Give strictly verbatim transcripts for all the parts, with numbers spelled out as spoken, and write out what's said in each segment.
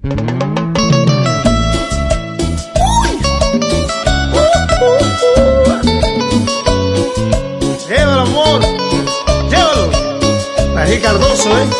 Llévalo, amor, llévalo. Ahí Cardoso, ¿eh?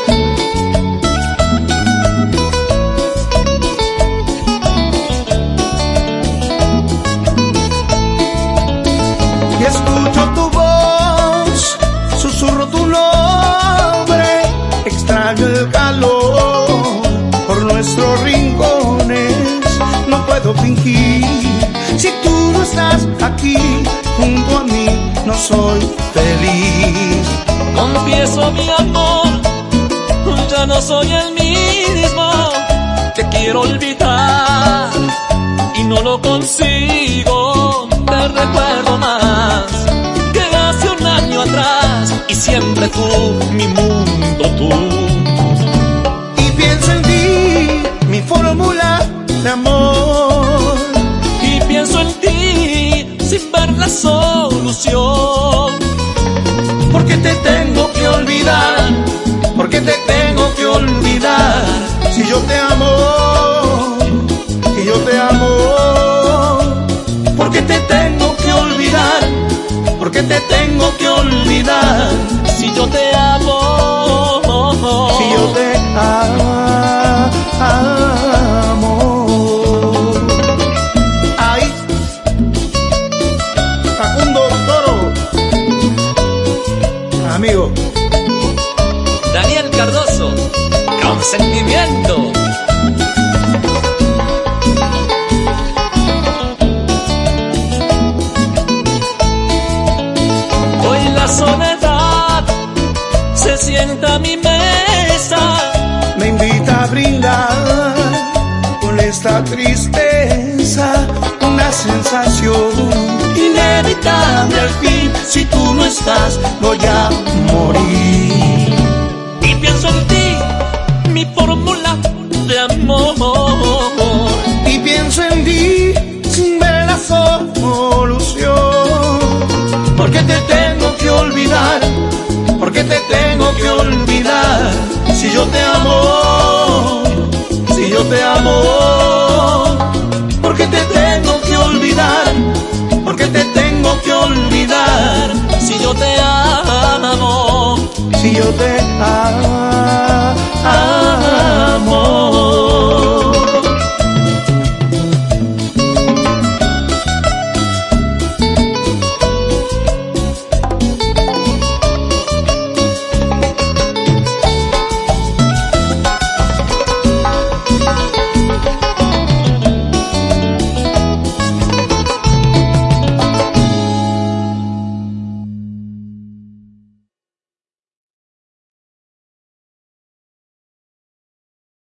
Y escucho tu voz, susurro tu nombre, extraño el calor por nuestros rincones. No puedo fingir, si tú no estás aquí junto a mí, no soy feliz. Confieso mi amor, ya no soy el mismo. Te quiero olvidar y no lo consigo. Te recuerdo más que hace un año atrás, y siempre tú, mi mundo tú. Y pienso en ti, mi fórmula de amor. Y pienso en ti sin ver la solución. Porque te tengo que olvidar, porque te tengo que olvidar. Si yo te amo, si yo te amo. Porque te tengo que olvidar, porque te tengo que olvidar. Si yo te amo, si yo te amo. Ay, Facundo Toro, amigo. Daniel Cardoso, Consentimiento. Hoy la soledad se sienta a mi mesa, me invita a brindar con esta tristeza, una sensación inevitable al fin. Si tú no estás, voy a morir. Y pienso en ti, mi fórmula de amor. Y pienso en ti sin ver la solución. Porque te tengo que olvidar, porque te tengo que olvidar. Si yo te amo, si yo te amo. Porque te tengo que olvidar, porque te tengo que olvidar. Si yo te amo, si yo te amo.